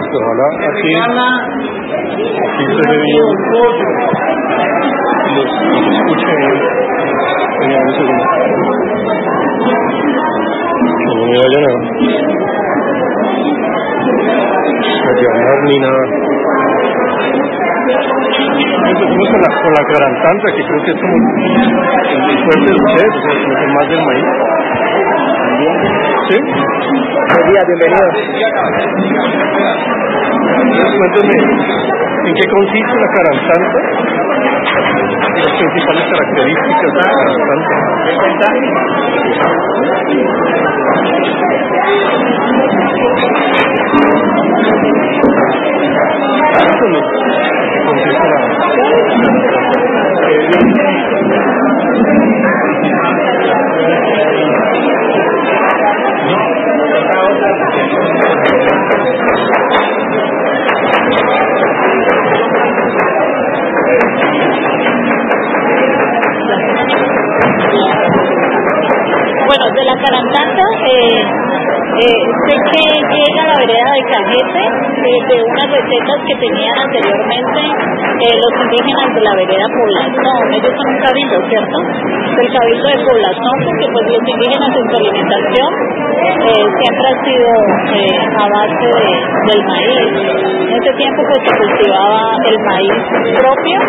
ojalá aquí se ve bien, los escuchen bien. Venga, un segundo. Que no me vaya nada. A llamar ni nada. Empecemos con la garantanta, que creo que es como el fuerte de ustedes, o sea, como que más del maíz. ¿Sí? Buen día, bienvenido. Cuéntame, ¿en qué consiste la garantanta? Las principales características de la garantanta. Bueno, de la carantanta sé que llega a la vereda de Cajete de unas recetas que tenían anteriormente los indígenas de la vereda Población. Ellos son un cabildo, ¿cierto? El cabildo de Población, porque pues los indígenas en su alimentación siempre ha sido a base del maíz. En ese tiempo pues se cultivaba el maíz propio,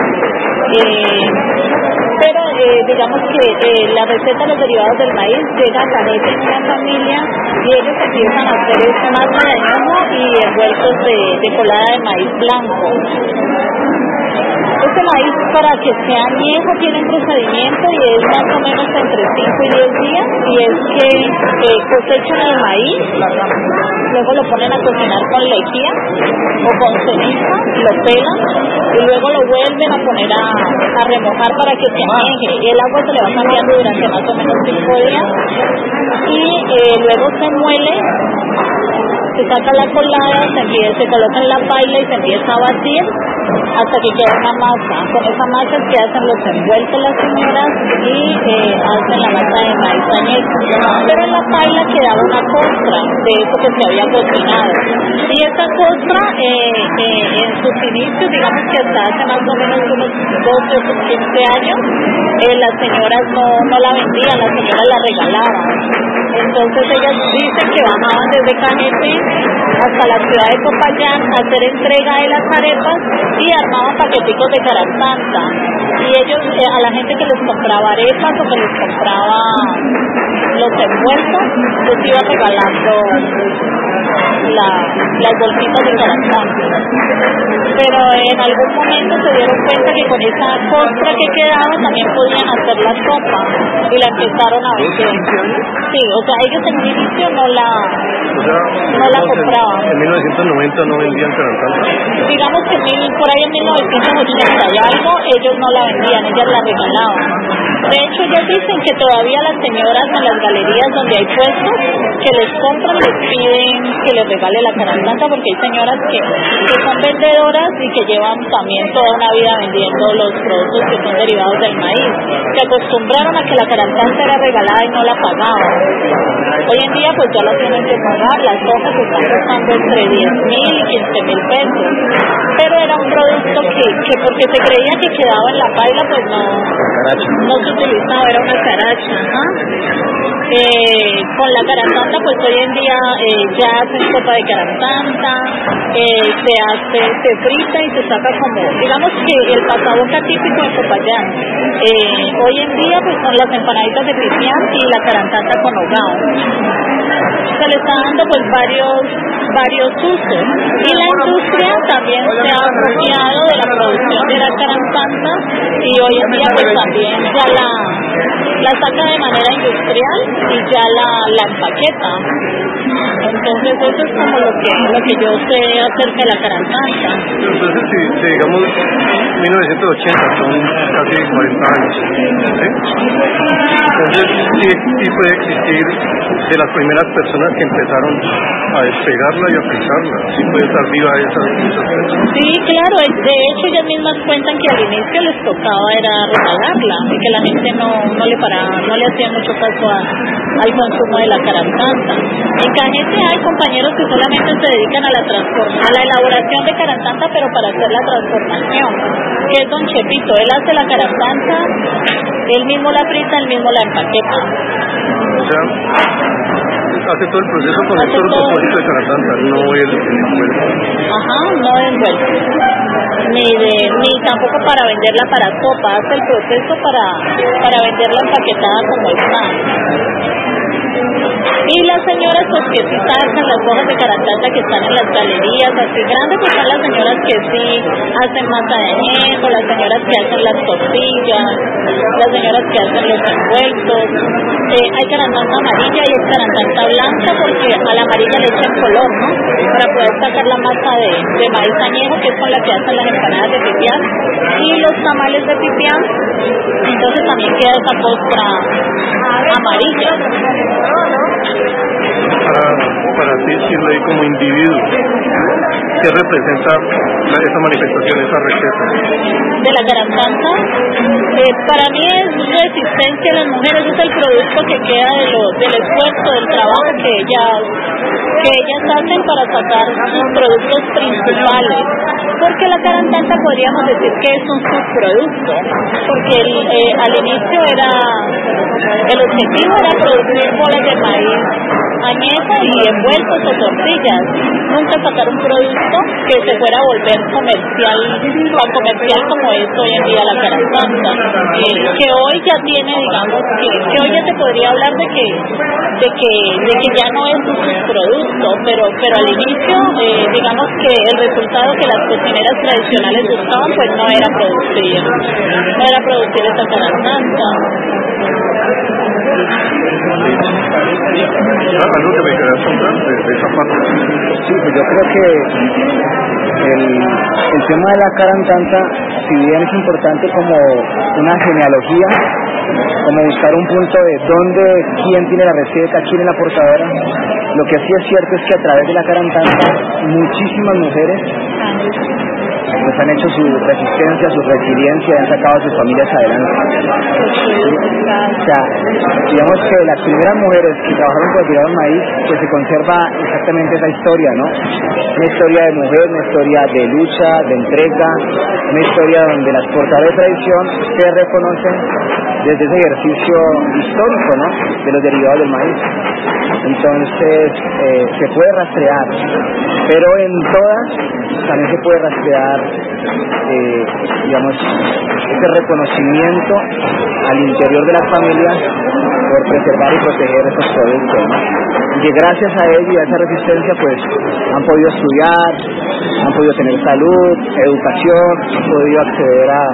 pero digamos que la receta de los derivados del maíz llega a Cajete en una familia y ellos empiezan a hacer masa de añojo y envueltos de colada de maíz blanco. Este maíz, para que sea añejo, tiene un procedimiento y es más o menos entre 5 y 10 días, y es que cosechan el maíz, luego lo ponen a cocinar con lejía o con ceniza, lo pelan y luego lo vuelven a poner a remojar para que se añeje. El agua se le va cambiando durante más o menos 5 días y luego se muele, se saca la colada, se coloca en la paila y se empieza a batir hasta que queda una masa. Con esa masa es que hacen los envueltos las señoras y hacen la masa de maíz añejo. Pero en la paila quedaba una costra de eso que se había cocinado. Y esta costra en sus inicios, digamos que hasta hace más o menos unos 12 o 15 años, las señoras no la vendían, las señoras la regalaban. Entonces ellas dicen que bajaban desde Cajete hasta la ciudad de Popayán a hacer entrega de las arepas y armaban paqueticos de garantanta. Y ellos, a la gente que les compraba arepas o que les compraba los envueltos, les iba regalando las bolsitas de garantanta. Pero en algún momento se dieron cuenta que con esa costra que quedaba también podían hacer la sopa y la empezaron a vender. Sí, o sea, ellos en un inicio no la compraban. En 1990 no vendían garantanta. Digamos que por ahí en 1980 y algo, ellos no la vendían, ellas la regalaban. De hecho, ellos dicen que todavía las señoras en las galerías donde hay puestos que les compran, les piden que les regale la garantanta, porque hay señoras que son vendedoras y que llevan también toda una vida vendiendo los productos que son derivados del maíz. Se acostumbraron a que la garantanta era regalada y no la pagaban. Hoy en día pues ya la tienen que pagar, las hojas están costando entre 10.000 y 15.000 pesos. Pero era un producto que porque se creía que quedaba en la paila, pues no se utilizaba, era una caracha. Con la garantanta pues hoy en día ya hacen sopa de garantanta, se frita y se saca como, digamos que el pasaboca típico en Popayán. Hoy en día pues son las empanaditas de pipián y la garantanta con hogao. Se le está dando pues varios usos, y la industria también se ha apropiado de la producción de la garantanta y hoy en día pues también ya la saca de manera industrial y ya la empaqueta. Entonces eso es como lo que yo sé acerca de la garantanta. Entonces si digamos 1980 son casi 40 años, ¿sí? Entonces sí puede existir de las primeras personas que empezaron a despegar matarla y a frizarla, si puede estar viva esas cosas. Sí, claro, de hecho ellas mismas cuentan que al inicio les tocaba era regalarla y que la gente no le paraba, no le hacía mucho caso al consumo de la carantanta. En Cañete hay compañeros que solamente se dedican a la elaboración de carantanta, pero para hacer la transformación, que es don Chepito. Él hace la carantanta, él mismo la frita, él mismo la empaqueta. O sea, hace todo el proceso con el solo propósito de carantanta, no el envuelto. Ajá, no envuelto. Ni tampoco para venderla para sopa, hace el proceso para venderla empaquetada como está. Y las señoras pues que sí sacan las hojas de carantanta que están en las galerías, así grandes, pues son las señoras que sí hacen masa de añejo, las señoras que hacen las tortillas, las señoras que hacen los envueltos. Hay carantanta amarilla y hay carantanta blanca, porque a la amarilla le echan color, ¿no? Para poder sacar la masa de maíz añejo, que es con la que hacen las empanadas de pipián y los tamales de pipián. Entonces también queda esa postra amarilla. Para ti, Shirley, como individuo, ¿qué representa esa manifestación, esa receta? De la carantanta, para mí es resistencia a las mujeres, es el producto que queda del esfuerzo, del trabajo que ellas hacen para sacar sus productos principales, porque la carantanta podríamos decir que es un subproducto, porque al inicio el objetivo era producir bolas de maíz añeja y envueltos o tortillas, nunca sacar un producto que se fuera a volver comercial, tan comercial como es hoy en día la carantanta, que hoy ya tiene, digamos, que hoy ya te podría hablar de que ya no es un producto, pero al inicio, digamos que el resultado que las cocineras tradicionales buscaban pues no era producir esa carantanta. ¿Algo que me quería contar de esa parte? Sí, pues yo creo que el tema de la carantanta, si bien es importante como una genealogía, como buscar un punto de quién tiene la receta, quién es la portadora, lo que sí es cierto es que a través de la carantanta muchísimas mujeres pues han hecho su resistencia, su resiliencia y han sacado a sus familias adelante. O sea, digamos que las primeras mujeres que trabajaron por tirar maíz, pues se conserva exactamente esa historia, ¿no? Una historia de mujer, una historia de lucha, de entrega, una historia donde las portadoras de tradición se reconocen desde ese ejercicio histórico, ¿no? De los derivados del maíz. Entonces, se puede rastrear, pero en todas también se puede rastrear, digamos, ese reconocimiento al interior de las familias por preservar y proteger esos productos, ¿no? Y que gracias a ello y a esa resistencia, pues, han podido estudiar, han podido tener salud, educación, han podido acceder a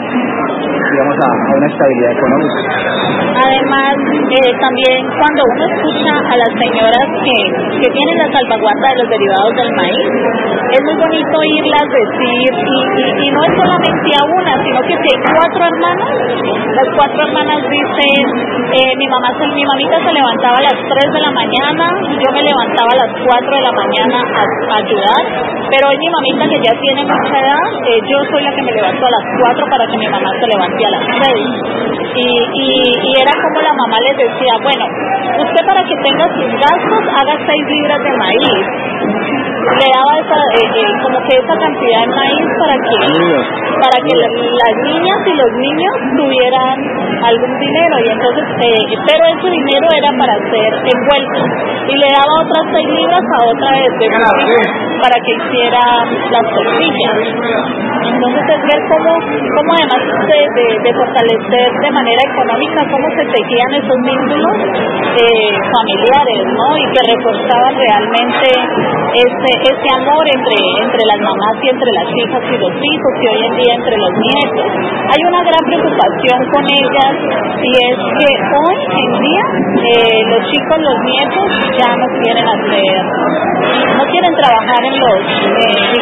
una estabilidad económica. Además, también cuando uno escucha a las señoras que tienen la salvaguarda de los derivados del maíz, es muy bonito oírlas decir, y no es solamente a una, sino que si hay 4 hermanas, las 4 hermanas dicen, mi mamita se levantaba a las 3 de la mañana, yo me levantaba a las 4 de la mañana a ayudar, pero hoy mi mamita, que ya tiene mucha edad, yo soy la que me levanto a las 4 para que mi mamá se levante a las 6. Y era como la mamá les decía, bueno, usted para que tenga sus gastos haga 6 libras de maíz, le daba como que esa cantidad de maíz para que las niñas y los niños tuvieran algún dinero, y entonces pero ese dinero era para hacer envueltos, y le daba otras 6 libras a otra de sus hijos para que hiciera las tortillas. Entonces es ver cómo además de fortalecer de manera económica, cómo se tejían esos vínculos familiares, ¿no? Y que reforzaban realmente ese amor entre las mamás y entre las hijas y los hijos, y hoy en día entre los nietos. Hay una gran preocupación con ellas, y es que hoy en día los chicos, los nietos ya no quieren trabajar en los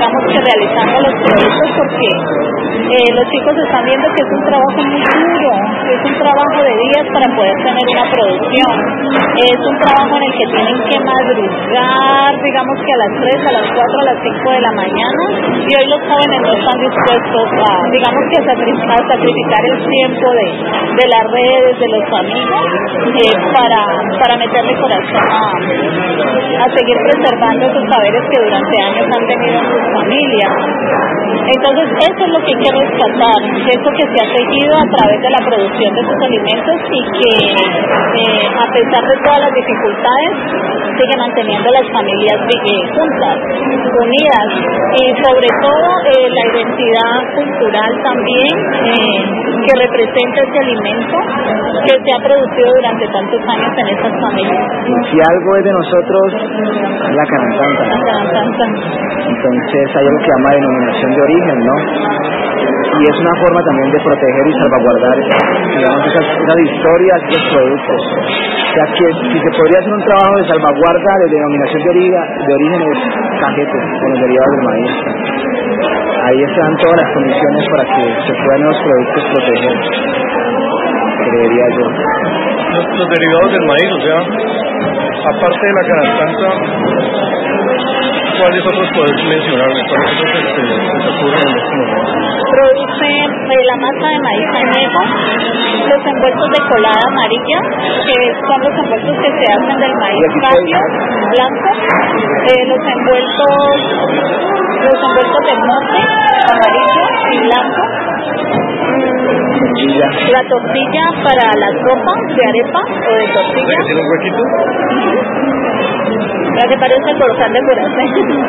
digamos que realizando los productos, porque los chicos están viendo que es un trabajo muy duro, es un trabajo de días para poder tener una producción, es un trabajo en el que tienen que madrugar, digamos que a las 3, a las 4, a las 5 de la mañana, y hoy los jóvenes no están dispuestos a, digamos que a sacrificar el tiempo de las redes, de los amigos, para meterle corazón a seguir preservando esos saberes que durante años han tenido en sus familias. Entonces eso es lo que hay que rescatar, eso que se ha seguido a través de la producción de estos alimentos y que a pesar de todas las dificultades sigue manteniendo las familias juntas, unidas, y sobre todo la identidad cultural también que representa ese alimento que se ha producido durante tantos años en esas familias. Si algo es de nosotros, la carantanta. La carantanta. Entonces hay algo que llama denominación de origen, ¿no? Y es una forma también de proteger y salvaguardar, digamos, esas historias y esos productos. O sea que si se podría hacer un trabajo de salvaguarda de denominación de origen es Cajetes, con los derivados del maíz. Ahí están todas las condiciones para que se puedan los productos proteger, creería yo. Los derivados del maíz, o sea, aparte de la carantanta, ¿cuáles otros puedes mencionarme? ¿Cuáles otros se ocurren en este momento? Producen la masa de maíz añejo, los envueltos de colada amarilla, que son los envueltos que se hacen del maíz cambio, blanco, los envueltos de mote, amarillo y blanco, la tortilla para la sopa de arepa o de tortilla. ¿Tiene un huequito? La que parece el dorsal de Curacé.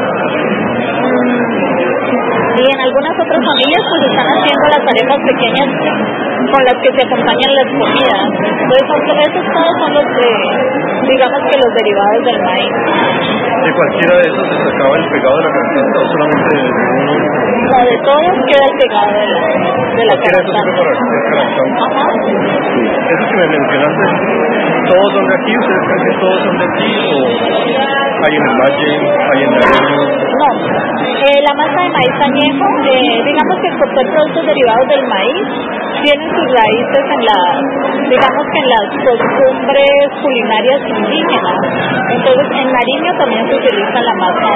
Y en algunas otras familias pues están haciendo las arepas pequeñas con las que se acompañan las comidas. Entonces esos todos son los digamos que los derivados del maíz. ¿De cualquiera de esos se sacaba el pegado de la carantanta o solamente de uno? No, de todos queda el pegado de la carantanta. Ajá. Esos que me mencionaste, ¿todos son de aquí? ¿Ustedes creen que todos son de aquí? ¿O hay en el Valle, hay en Nariño? No, la masa de maíz añejo, digamos que por ser productos derivados del maíz, tienen sus raíces en las costumbres culinarias indígenas. Entonces en Nariño también se utiliza la masa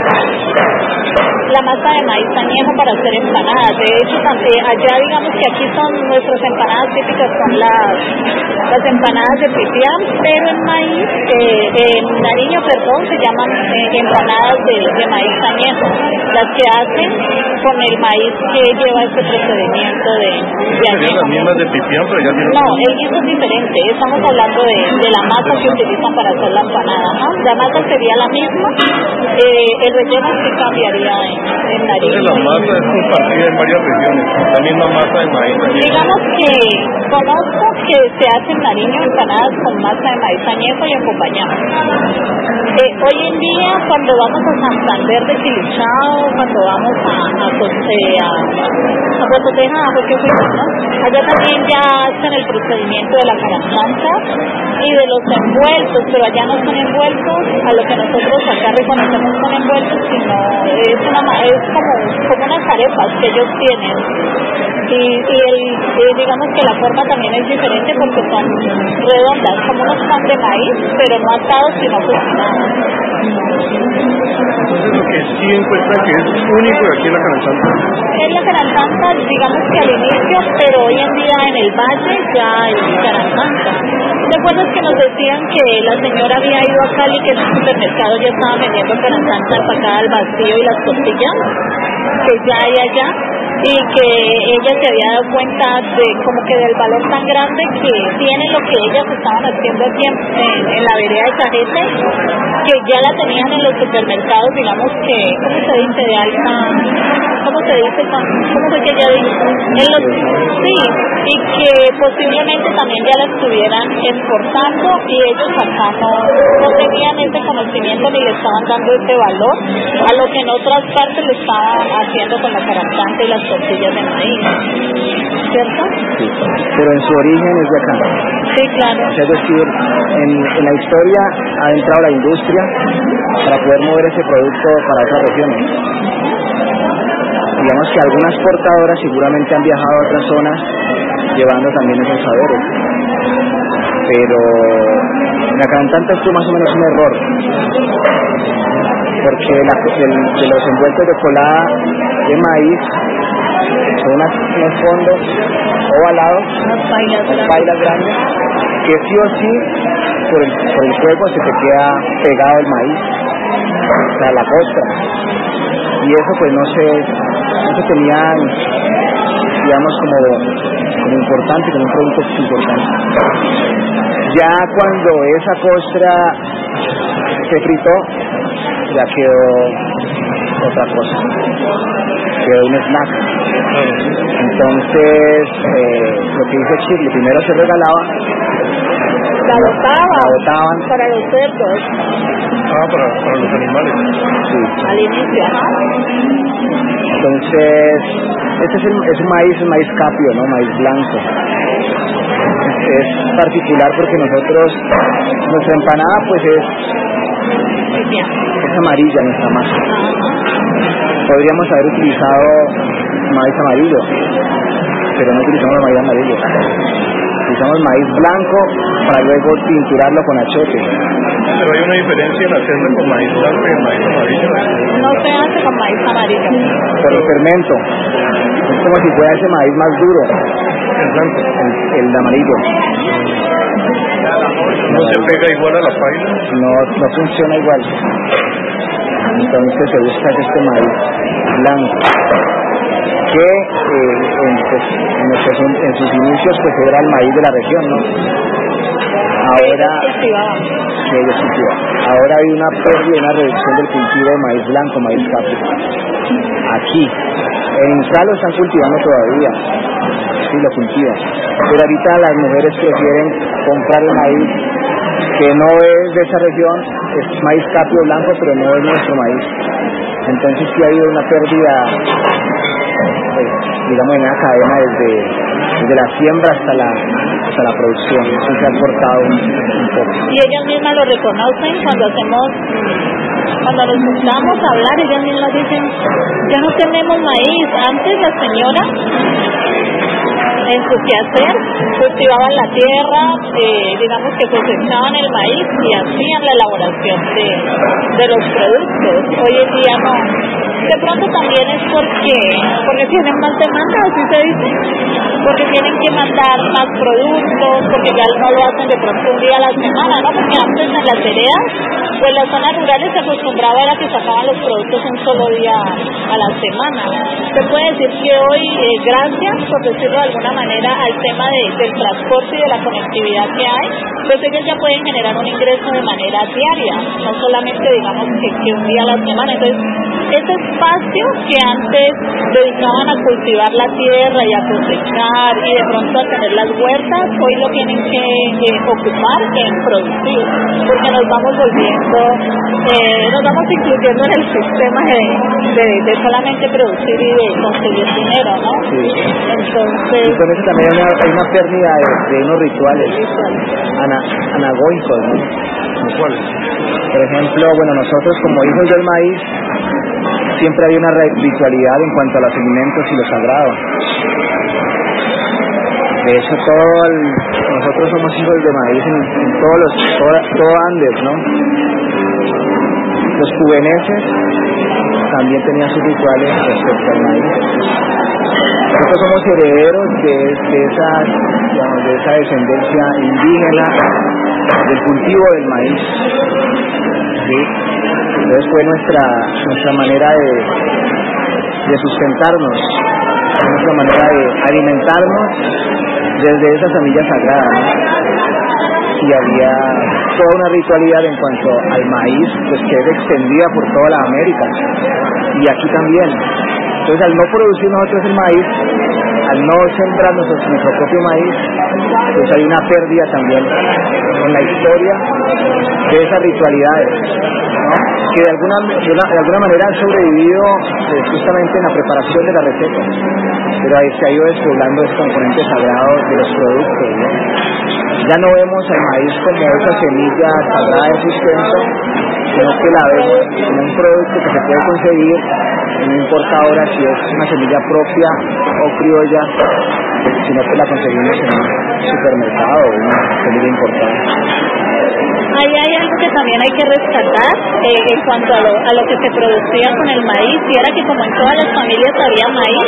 de maíz añejo para hacer empanadas. De hecho, allá digamos que aquí son nuestras empanadas típicas, son las empanadas de pipián, pero en maíz, en Nariño, se llaman empanadas de maíz añejo, las que hacen con el maíz que lleva este procedimiento de añejo. Las mismas de pipián, pero ya tienen... No, el guiso es diferente, estamos hablando de la masa que utilizan para hacer la empanada, ¿no? La masa sería la misma, el relleno sí cambiaría en Nariño. Entonces la masa es compartida en varias regiones, la misma masa de maíz añejo. Digamos que conozco que se hace en Nariño empanadas con masa de maíz añejo y acompañamos. Hoy en día, cuando vamos a Santander de Quilichao, cuando vamos a Puerto Tejada, porque fuimos, ¿no? Allá también ya hacen el procedimiento de la carantanta y de los envueltos, pero allá no son envueltos a lo que nosotros acá reconocemos son envueltos, sino es como unas arepas que ellos tienen. Y digamos que la forma también es diferente porque son redondas, como unos pan de maíz, pero no asados sino cocinados. Entonces lo que sí encuentra que es único de aquí en la carantanta. Es la carantanta, digamos que al inicio, pero hoy en día en el Valle ya hay carantanta. ¿Recuerdas que nos decían que la señora había ido a Cali, que en el supermercado ya estaba vendiendo carantanta empacada al vacío y las tortillas? Que ya hay allá, y que ella se había dado cuenta de como que del valor tan grande que tiene lo que ellas estaban haciendo aquí en la vereda de Cajete, que ya la tenían en los supermercados, digamos que, ¿cómo se dice? De alta, ¿cómo se dice? ¿Cómo fue que ella dijo? Sí, y que posiblemente también ya la estuvieran exportando y ellos acá no tenían ese conocimiento ni le estaban dando ese valor a lo que en otras partes le estaban haciendo con la carantanta y las tortillas de maíz, ¿cierto? Sí, pero en su origen es de acá. Sí, claro. Es decir, en la historia ha entrado la industria para poder mover ese producto para otras regiones. digamos que algunas portadoras seguramente han viajado a otras zonas llevando también esos saberes, pero la cantante estuvo más o menos un error, porque de los envueltos de colada de maíz son unos fondos ovalados, unas pailas grandes, que sí o sí por el fuego se te queda pegado el maíz, o sea, la costra, y eso pues no se tenían, digamos, como importante, como un producto importante. Ya cuando esa costra se fritó, ya quedó otra cosa, quedó un snack. Entonces, lo que hizo Chile, primero se regalaba, la botaban para los cerdos. Para los animales. Sí. Al inicio, Entonces, este es un maíz capio, ¿no? Maíz blanco. Es particular porque nuestra empanada pues es amarilla, nuestra masa. Podríamos haber utilizado maíz amarillo, pero no utilizamos maíz amarillo. Utilizamos maíz blanco para luego tinturarlo con achote. Pero hay una diferencia en hacerlo con maíz blanco y el maíz amarillo. No se hace con maíz amarillo. Por el fermento. Es como si fuera ese maíz más duro. El blanco. El amarillo. ¿No se pega igual a la paila? No funciona igual. Entonces se busca este maíz blanco, que en sus inicios pues era el maíz de la región, ¿no? Ahora que ellos cultivaban. Ahora hay una pérdida, una reducción del cultivo de maíz blanco, maíz capio. Aquí, en Insal lo están cultivando todavía, sí lo cultivan, pero ahorita las mujeres prefieren comprar el maíz que no es de esa región, es maíz capio blanco, pero no es nuestro maíz. Entonces sí ha habido una pérdida, digamos, en la cadena desde la siembra hasta la producción. Sí se ha cortado un poco. Y ellas mismas lo reconocen cuando nos juntamos a hablar, ellas mismas dicen, ya no tenemos maíz. Antes la señora en su quehacer cultivaban la tierra, digamos que cosechaban el maíz y hacían la elaboración de los productos. Hoy en día no. De pronto también es porque tienen más demanda, así se dice, porque tienen que mandar más productos, porque ya no lo hacen de pronto un día a la semana, ¿no? Porque antes en las veredas, pues las zonas rurales se acostumbraba a que sacaban los productos un solo día a la semana. Se puede decir que hoy, gracias, por decirlo de alguna manera, al tema del transporte y de la conectividad que hay, pues ellos ya pueden generar un ingreso de manera diaria, no solamente digamos que un día a la semana. Entonces, ese espacio que antes dedicaban a cultivar la tierra y a cosechar y de pronto a tener las huertas, hoy lo tienen que ocupar en producir, porque nos vamos incluyendo en el sistema de solamente producir y de conseguir dinero, ¿no? Sí. Entonces, y con eso también hay una pérdida de unos rituales anagógicos, ¿no? ¿Cuáles? Por ejemplo, bueno, nosotros como hijos del maíz siempre hay una ritualidad en cuanto a los alimentos y lo sagrado. De hecho, nosotros somos hijos de maíz en todo Andes, ¿no? Los cubeneses también tenían sus rituales respecto al maíz. Nosotros somos herederos de esa descendencia indígena del cultivo del maíz, ¿sí? Entonces fue nuestra manera de sustentarnos, nuestra manera de alimentarnos desde esa semilla sagrada, ¿no? Y había toda una ritualidad en cuanto al maíz, pues que es extendida por toda la América y aquí también. Entonces, al no producir nosotros el maíz, al no sembrar nuestro propio maíz, pues hay una pérdida también en la historia de esas ritualidades, ¿no? Que de alguna manera han sobrevivido justamente en la preparación de la receta, pero ahí se ha ido despoblando ese componente sagrado de los productos, ¿no? Ya no vemos al maíz como esa semilla sagrada de sustento, sino que la vemos como un producto que se puede conseguir no importa ahora si es una semilla propia o criolla, sino que la conseguimos en un supermercado o una semilla importada. Ahí hay algo que también hay que rescatar en cuanto a lo que se producía con el maíz, y era que como en todas las familias había maíz,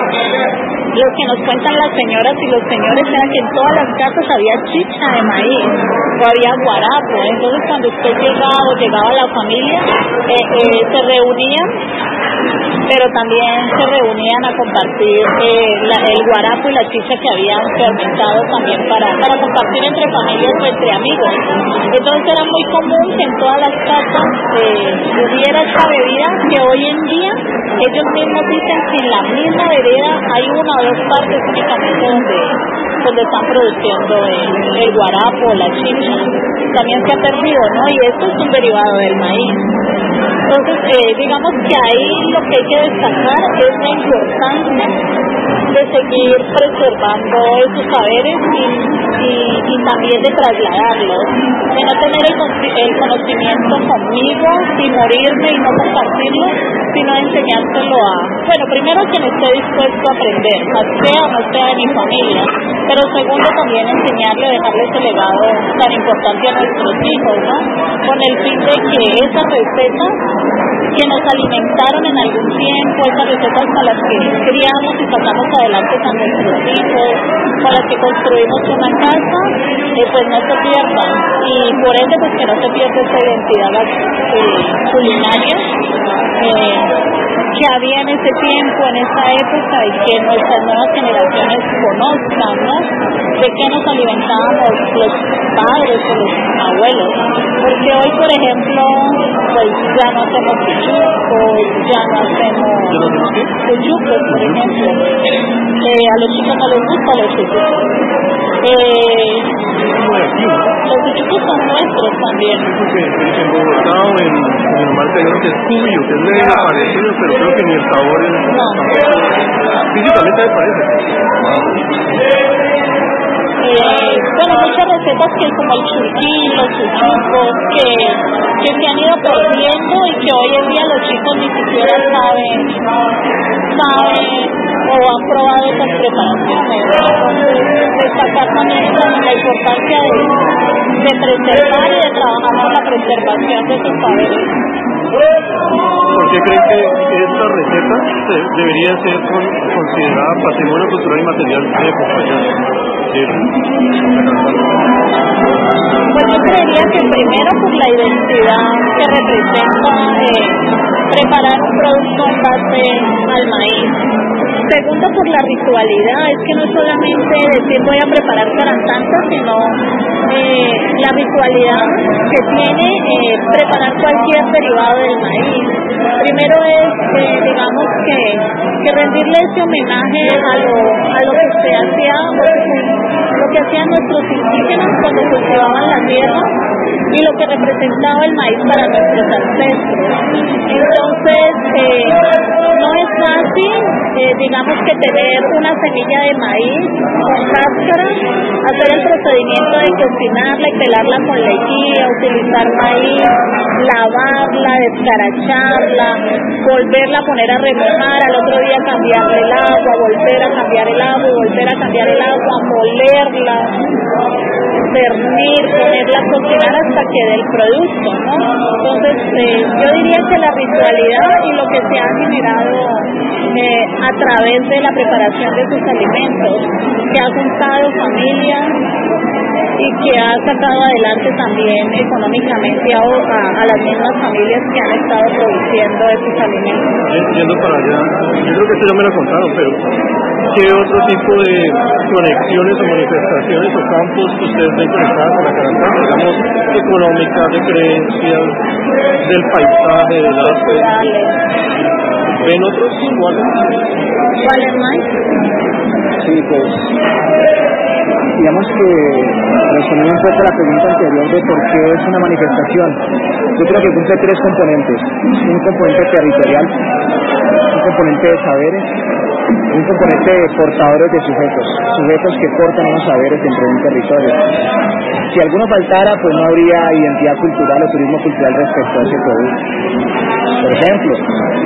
lo que nos cuentan las señoras y los señores era que en todas las casas había chicha de maíz o había guarapo. Entonces cuando usted llegaba a la familia, se reunían, pero también se reunían a compartir el guarapo y la chicha que habían fermentado también para compartir entre familias o entre amigos. Entonces era muy común que en todas las casas hubiera esta bebida, que hoy en día ellos mismos dicen que en la misma bebida hay una o dos partes únicamente donde están produciendo el guarapo o la chicha. También se ha perdido, ¿no? Y esto es un derivado del maíz. Entonces, digamos que ahí lo que hay que destacar es la importancia de seguir preservando esos saberes y también de trasladarlos, de no tener el conocimiento conmigo y morirme y no compartirlo, sino enseñárselo primero a quien esté dispuesto a aprender, sea o no sea de mi familia, pero segundo también enseñarle, dejarle ese legado tan importante a nuestros hijos, ¿no? Con el fin de que esas recetas que nos alimentaron en algún tiempo, esas recetas con las que criamos y sacamos adelante a nuestros hijos, con las que construimos una casa, pues no se pierdan, y por ende pues que no se pierda esa identidad culinaria que había en ese tiempo, en esa época, y que nuestras nuevas generaciones conozcan, ¿no? De qué nos alimentábamos los padres o los abuelos, porque hoy, por ejemplo, pues ya no hacemos chuchos, ya no hacemos chuchos, por ejemplo, a los chicos no les gustan los chuchos. Los chuchos son nuestros también. En Bogotá o en el mar te digo que es cuyo, que es medio parecido, pero creo que ni el sabor es... No. Físicamente me parece. Muchas recetas que como el churquín, los chuchucos, que se han ido perdiendo y que hoy en día los chicos ni siquiera saben o han probado esas preparaciones. Entonces, destacar también la importancia de preservar y de trabajar con la preservación de esos saberes. ¿Por qué creen que esta receta debería ser considerada patrimonio cultural y material de Popayán? Pues yo creería que primero por la identidad que representa preparar un producto en base al maíz. Segundo, por la ritualidad, es que no solamente decir voy a preparar carantanta, sino la ritualidad que tiene preparar cualquier derivado del maíz. Primero es, digamos que rendirle ese homenaje a lo que se hacía, lo que hacían nuestros indígenas cuando cultivaban la tierra y lo que representaba el maíz para nuestros ancestros. Entonces, no es fácil, digamos que tener una semilla de maíz con cáscara, hacer el procedimiento de cocinarla y pelarla con lejía, utilizar maíz, lavarla, descaracharla, volverla a poner a remojar, al otro día cambiarle el agua, volver a cambiar el agua, volver a cambiar el agua, molerla, cernir, ponerla a cocinar hasta que dé el producto, ¿no? Entonces, yo diría que la ritualidad y lo que se ha generado a través de la preparación de sus alimentos, que ha juntado familias y que ha sacado adelante también económicamente a las mismas familias que han estado produciendo esos alimentos. Yendo para allá, yo creo que esto ya me lo contaron, pero ¿qué otro tipo de conexiones o manifestaciones o campos que ustedes ven conectadas con la carantanta, digamos, económicas, de creencias, del paisaje, del arte? ¿Ven otros iguales? ¿Cuáles más? Sí, pues digamos que respondiendo un poco a la pregunta anterior de por qué es una manifestación, yo creo que cumple tres componentes: un componente territorial, un componente de saberes, un componente de portadores de sujetos que portan unos saberes dentro de un territorio. Si alguno faltara, pues no habría identidad cultural o turismo cultural respecto a ese producto. Por ejemplo,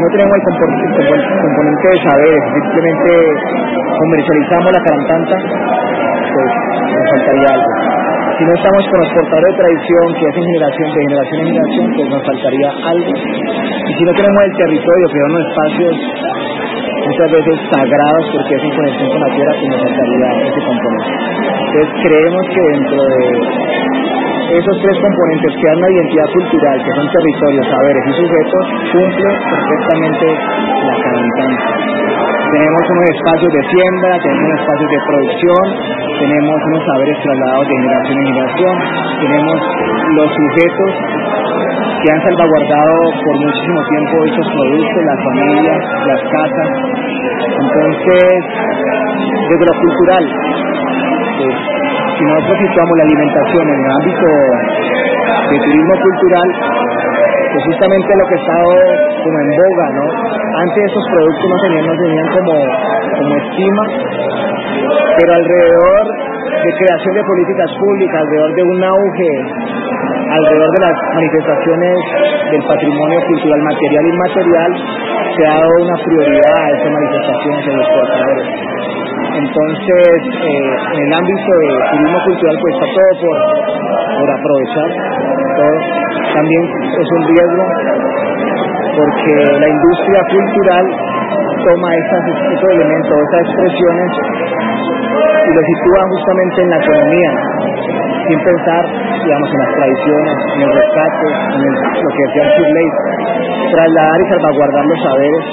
no tenemos el componente de saberes, simplemente comercializamos la carantanta, pues nos faltaría algo. Si no estamos con los portadores de tradición que hacen de generación en generación, pues nos faltaría algo. Y si no tenemos el territorio, que son los espacios muchas veces sagrados porque es en conexión con la tierra, pues nos faltaría ese componente. Entonces creemos que dentro de esos tres componentes que dan una identidad cultural, que son territorios, saberes y sujetos, cumple perfectamente la carantanta. Tenemos unos espacios de siembra, tenemos unos espacios de producción, tenemos unos saberes trasladados de generación en generación, tenemos los sujetos que han salvaguardado por muchísimo tiempo esos productos, las familias, las casas. Entonces, desde lo cultural, pues, si nosotros situamos la alimentación en el ámbito de turismo cultural, pues justamente lo que ha estado como en boga, ¿no? Antes esos productos no tenían como estima, pero alrededor de creación de políticas públicas, alrededor de un auge, alrededor de las manifestaciones del patrimonio cultural material e inmaterial, se ha dado una prioridad a esas manifestaciones en los portadores. Entonces, en el ámbito de turismo cultural, pues está todo por aprovechar, todo. También es un riesgo porque la industria cultural toma estos elementos, estas expresiones y lo sitúa justamente en la economía, sin pensar, digamos, en las tradiciones, en el rescate, en lo que decía Shirley, trasladar y salvaguardar los saberes,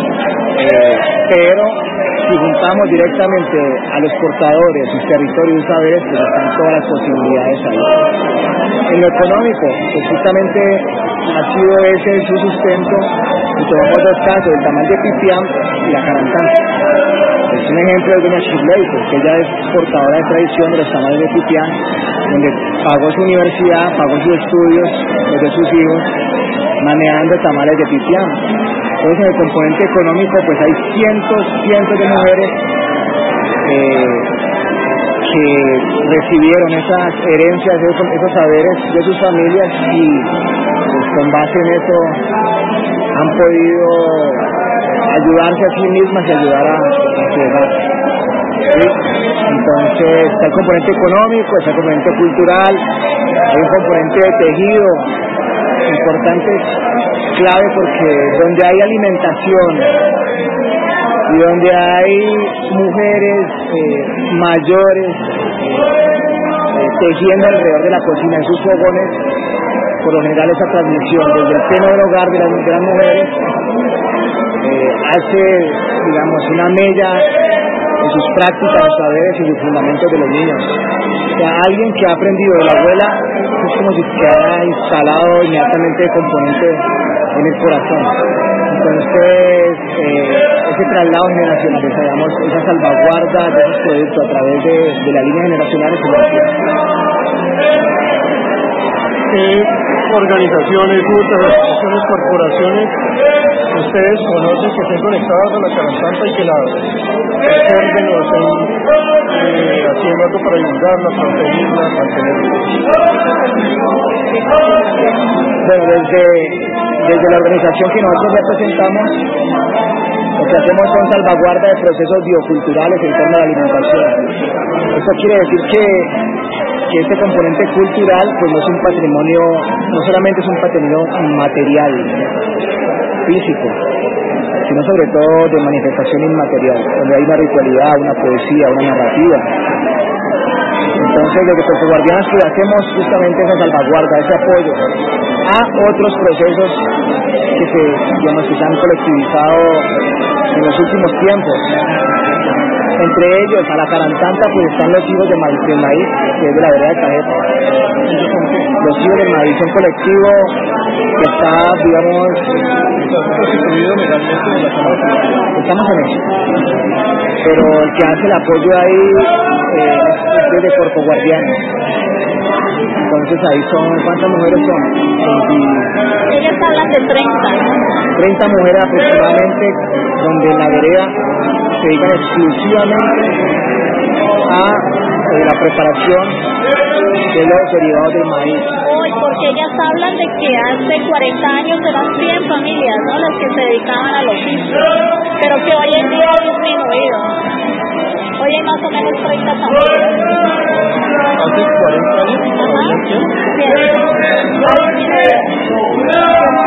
pero si juntamos directamente a los portadores, sus territorios y saberes, pues están todas las posibilidades ahí. En lo económico, pues justamente ha sido ese su sustento, y tomamos dos casos, el tamal de Pipián y la carantanta. Es un ejemplo de doña Shirley, que ella es portadora de tradición de los tamales de Pipián, donde pagó su universidad, pagó sus estudios, los de sus hijos, manejando tamales de Pipián. Entonces en el componente económico pues hay cientos de mujeres que recibieron esas herencias, esos saberes de sus familias y pues con base en eso han podido ayudarse a sí mismas y ayudar a su hogar. ¿Sí? Entonces está el componente económico, está el componente cultural, hay un componente de tejido importante, clave, porque donde hay alimentación y donde hay mujeres mayores tejiendo alrededor de la cocina en sus fogones, por lo general esa transmisión desde el seno del hogar de las mujeres hace, digamos, una mella en sus prácticas, sus saberes y sus fundamentos de los niños. O sea, alguien que ha aprendido de la abuela es como si quedara instalado inmediatamente el componente en el corazón. Entonces, ese traslado generacional, digamos, esa salvaguarda de esos productos a través de la línea generacional es organizaciones, rutas, asociaciones, corporaciones, ustedes conocen que estén conectadas a la carantanta y que la preserven o estén haciendo algo para ayudarla, para seguirla, mantenerla? Bueno, desde la organización que nosotros representamos, lo que hacemos son salvaguarda de procesos bioculturales en torno a la alimentación. Esto quiere decir que este componente cultural pues no es un patrimonio, no solamente es un patrimonio material, físico, sino sobre todo de manifestación inmaterial, donde hay una ritualidad, una poesía, una narrativa. Entonces, desde Puerto Guardianas pues hacemos justamente esa salvaguarda, ese apoyo a otros procesos que se han colectivizado en los últimos tiempos. Entre ellos, a la carantanta pues están los hijos del maíz, que es de la vereda de Cajeta. Los hijos del maíz son colectivo que está, digamos, constituido legalmente en la Cámara. Estamos en eso. Pero el que hace el apoyo ahí es de Puerto Guardianas. Entonces ahí son, ¿cuántas mujeres son? Ellas hablan de 30 mujeres aproximadamente, donde en la vereda se dedican exclusivamente a la preparación de los derivados del maíz. Hoy, por porque ellas hablan de que hace 40 años eran 100 familias, ¿no?, las que se dedicaban al oficio, pero que hoy en día ha disminuido. Hoy hay más o menos 30 familias. ¿Hace 40 años? Ajá. Bien. Ha disminuido.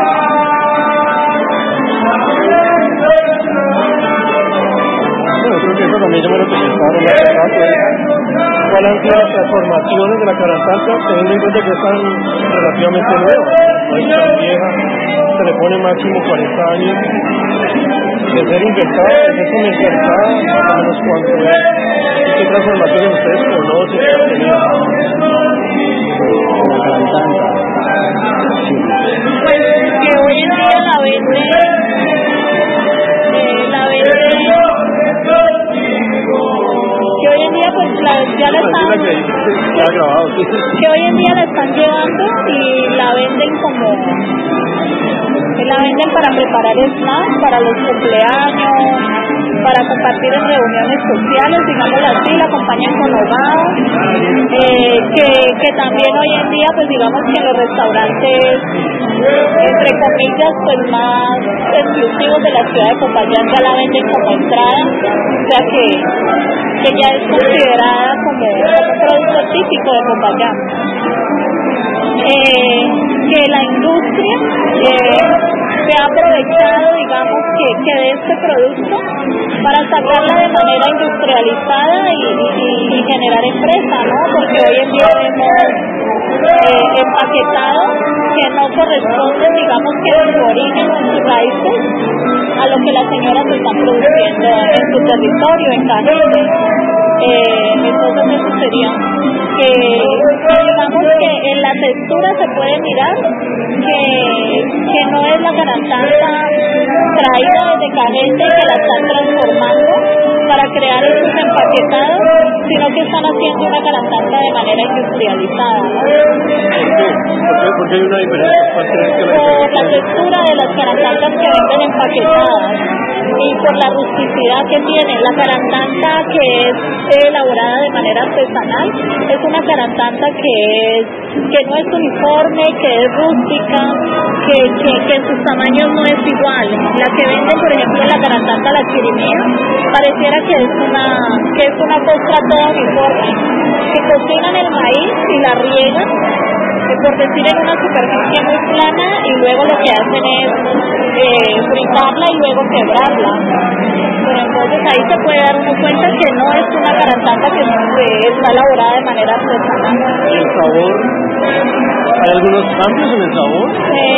Bueno, creo que eso también llama la atención en la verdad, cuáles han sido las transformaciones de la Carantanta, teniendo en cuenta que están relativamente nuevas, no es tan vieja, se le pone máximo 40 años, de ser inventada, de ser comercializada, más o menos cuánto es, y qué transformaciones ustedes conocen que han tenido. La Carantanta. Sí. Pues que hoy en día la vende que hoy en día pues ya la están que hoy en día la están llevando y la venden para preparar snacks para los cumpleaños, para compartir en reuniones sociales, digámoslo así, la acompañan con hogado, que también hoy en día pues digamos que en los restaurantes entre comillas pues más exclusivos de la ciudad de Popayán ya la venden como entrada, o sea que ya es considerada como un producto típico de Popayán. Que la industria se ha aprovechado, digamos, que de este producto para sacarla de manera industrializada y generar empresa, ¿no? Porque hoy en día vemos empaquetados que no corresponden, digamos, que en su origen, en sus raíces, a lo que las señoras están produciendo en su territorio, en Cajete. Entonces eso sería que digamos que en la textura se puede mirar que no es la Carantanta traída desde Cajete que la están transformando para crear estos empaquetados, sino que están haciendo una Carantanta de manera industrializada, ¿no? ¿Por qué hay una diferencia? Por la textura de las Carantantas que venden empaquetadas y por la rusticidad que tiene. La Carantanta que es elaborada de manera artesanal es una Carantanta que no es uniforme, que es rústica, que en sus tamaños no es igual. La que vende, por ejemplo, la Carantanta La Chirimía, pareciera que es una costra toda uniforme, que cocinan el maíz y la riegan, por decir en una superficie muy plana, y luego lo que hacen es fritarla y luego quebrarla. Pero entonces ahí se puede dar uno cuenta que no es una Carantanta que está elaborada de manera artesanal. ¿Y el sabor? ¿Hay algunos cambios en el sabor?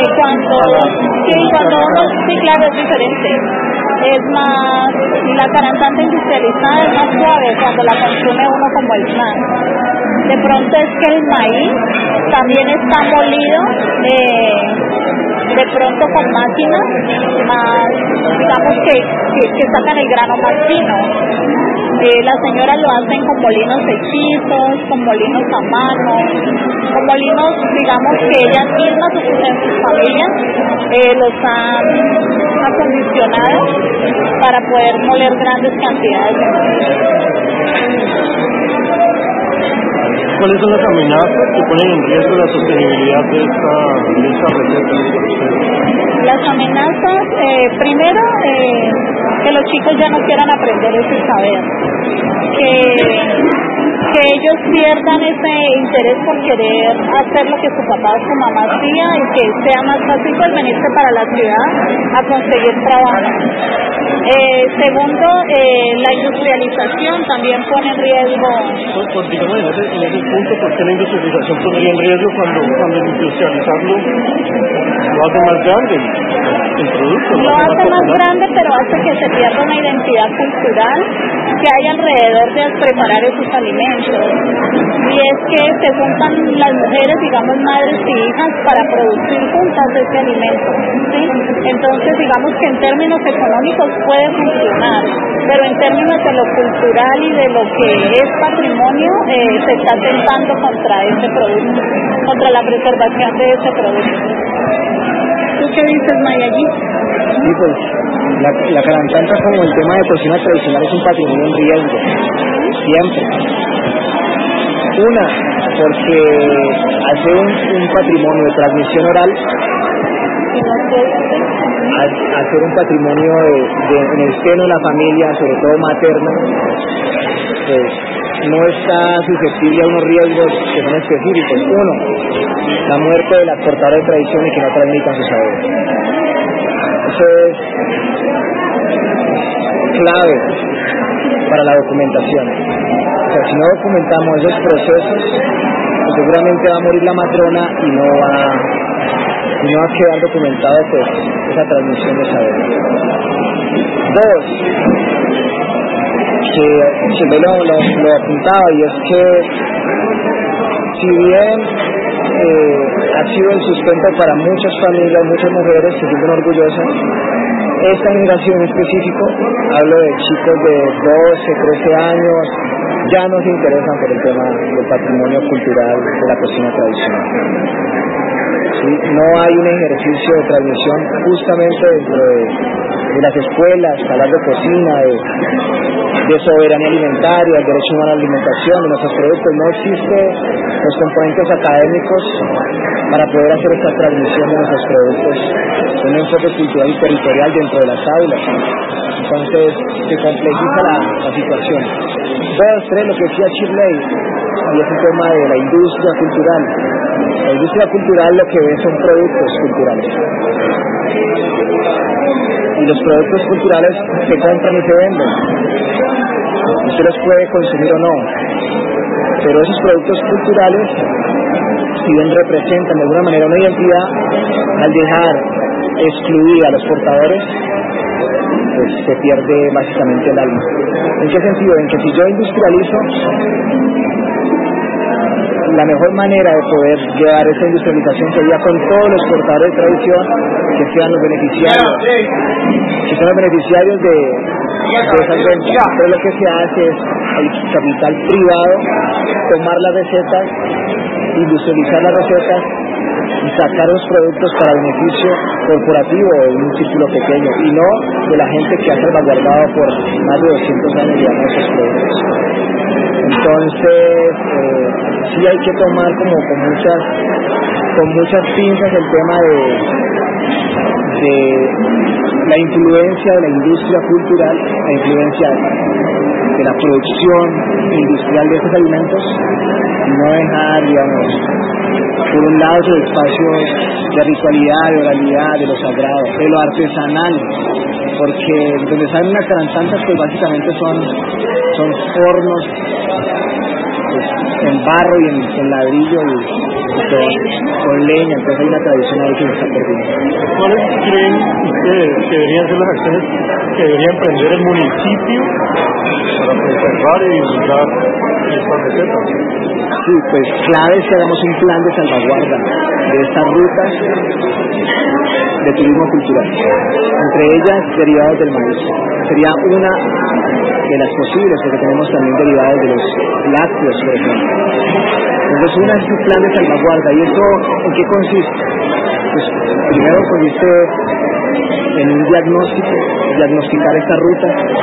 Sí, claro, es diferente. Es más, la Carantanta industrializada es más suave cuando la consume uno como el snack. De pronto es que el maíz también está molido de pronto con máquinas más, digamos que sacan el grano más fino. Las señoras lo hacen con molinos hechizos, con molinos a mano, con molinos, digamos, que ellas mismas en sus familias los han acondicionado para poder moler grandes cantidades de maíz. ¿Cuáles son las amenazas que ponen en riesgo la sostenibilidad de esta receta? Las amenazas, primero, que los chicos ya no quieran aprender ese saber, que ellos pierdan ese interés por querer hacer lo que su papá o su mamá hacía y que sea más fácil pues venirse para la ciudad a conseguir trabajo. Segundo, la industrialización también pone en riesgo. Digamos, en ese punto, ¿por qué la industrialización pondría en riesgo cuando industrializarlo lo hace más grande el producto? Lo hace más grande, pero hace que se pierda una identidad cultural que hay alrededor de preparar esos alimentos. Y es que se juntan las mujeres, digamos madres y hijas, para producir juntas ese alimento, ¿sí? Entonces digamos que en términos económicos puede funcionar, pero en términos de lo cultural y de lo que es patrimonio, se está atentando contra este producto, contra la preservación de este producto. ¿Tú qué dices, Mayallí? Sí, pues la Carantanta, como el tema de cocina tradicional, es un patrimonio en riesgo, siempre. Una, porque hacer un patrimonio de transmisión oral, hacer un patrimonio en el seno de la familia, sobre todo materno, pues no está susceptible a unos riesgos que son específicos. Uno, la muerte de las portadoras de tradición y que no transmitan sus saberes. Eso es clave para la documentación. O sea, si no documentamos esos procesos, pues seguramente va a morir la matrona y no va a quedar documentado pues esa transmisión de saberes. Dos, que me lo apuntaba, y es que si bien ha sido el sustento para muchas familias, muchas mujeres se sienten orgullosas, esta generación en específico, hablo de chicos de 12, 13 años, ya no se interesan por el tema del patrimonio cultural de la cocina tradicional. ¿Sí? No hay un ejercicio de transmisión justamente dentro de las escuelas, hablar de cocina, de soberanía alimentaria, el derecho humano a la alimentación, de nuestros productos. No existen los componentes académicos para poder hacer esta transmisión de nuestros productos, un enfoque cultural y territorial dentro de las aulas. Entonces se complejiza la situación. Dos, tres, lo que decía Shirley, y es el tema de la industria cultural. La industria cultural lo que ve son productos culturales. Y los productos culturales se compran y se venden. Usted los puede consumir o no. Pero esos productos culturales, si bien representan de alguna manera una identidad, al dejar excluir a los portadores, pues se pierde básicamente el alma. ¿En qué sentido? En que si yo industrializo, la mejor manera de poder llevar esa industrialización sería con todos los portadores de tradición que sean los beneficiarios, que son los beneficiarios de esas ventas. Pero lo que se hace es el capital privado tomar las recetas, industrializar las recetas y sacar los productos para beneficio corporativo en un círculo pequeño, y no de la gente que ha salvaguardado por más de 200 años ya esos productos. Entonces sí hay que tomar como con muchas pinzas el tema de la influencia de la industria cultural, la influencia de la producción industrial de estos alimentos, y no dejar, digamos, por un lado esos espacios de ritualidad, de oralidad, de lo sagrado, de lo artesanal, porque donde salen unas carantantas pues básicamente son hornos pues, en barro y en ladrillo y con leña, entonces hay una tradición ahí que se está perdiendo. ¿Cuáles creen ustedes que deberían ser las acciones que debería emprender el municipio para preservar y divulgar estas recetas? Sí, pues clave es que hagamos un plan de salvaguarda de estas rutas de turismo cultural, entre ellas derivados del maíz. Sería una de las posibles, porque tenemos también derivados de los lácteos, por ejemplo. Entonces una es un plan de salvaguarda. ¿Y esto en qué consiste? Pues primero consiste en un diagnóstico, diagnosticar esta ruta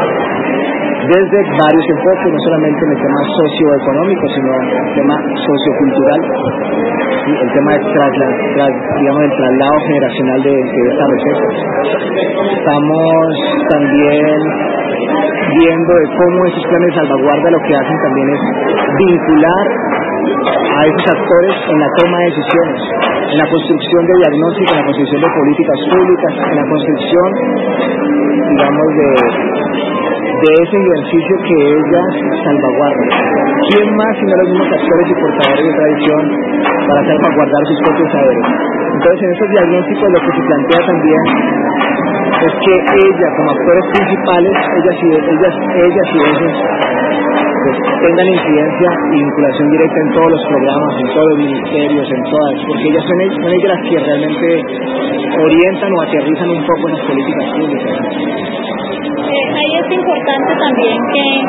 desde varios enfoques, no solamente en el tema socioeconómico, sino en el tema sociocultural, ¿sí? El tema del traslado generacional de esta receta. Estamos también viendo de cómo esos planes de salvaguarda lo que hacen también es vincular a esos actores en la toma de decisiones, en la construcción de diagnóstico, en la construcción de políticas públicas, en la construcción, digamos, de ese ejercicio que ellas salvaguardan. ¿Quién más sino los mismos actores y portadores de tradición para salvaguardar sus propios saberes? Entonces, en estos diagnósticos lo que se plantea también es que ellas, como actores principales, ellas y ellos pues, tengan incidencia y vinculación directa en todos los programas, en todos los ministerios, en todas, porque ellas son ellas las que realmente orientan o aterrizan un poco las políticas públicas. Ahí es importante también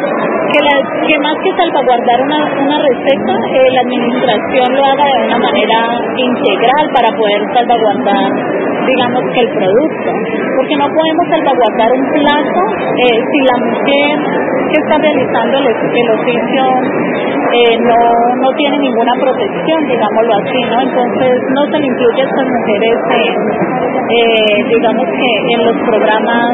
que más que salvaguardar una receta, la administración lo haga de una manera integral para poder salvaguardar, digamos, que el producto, porque no podemos salvaguardar un plato si la mujer que está realizando el oficio no tiene ninguna protección, digámoslo así, ¿no? Entonces no se le incluye a estas mujeres digamos que en los programas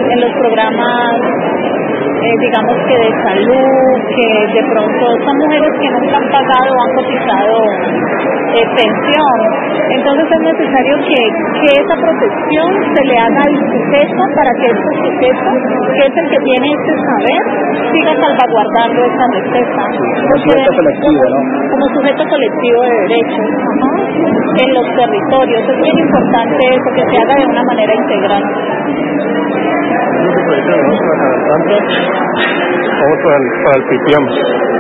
digamos que de salud, que de pronto son mujeres que nunca han pagado o han cotizado pensión. Entonces es necesario que esa protección se le haga al sujeto para que este sujeto, que es el que tiene este saber, siga salvaguardando esa receta. Como sujeto colectivo, ¿no? Como sujeto colectivo de derechos, en los territorios. Es bien importante eso, que se haga de una manera integral. Vamos para el Pitiamos.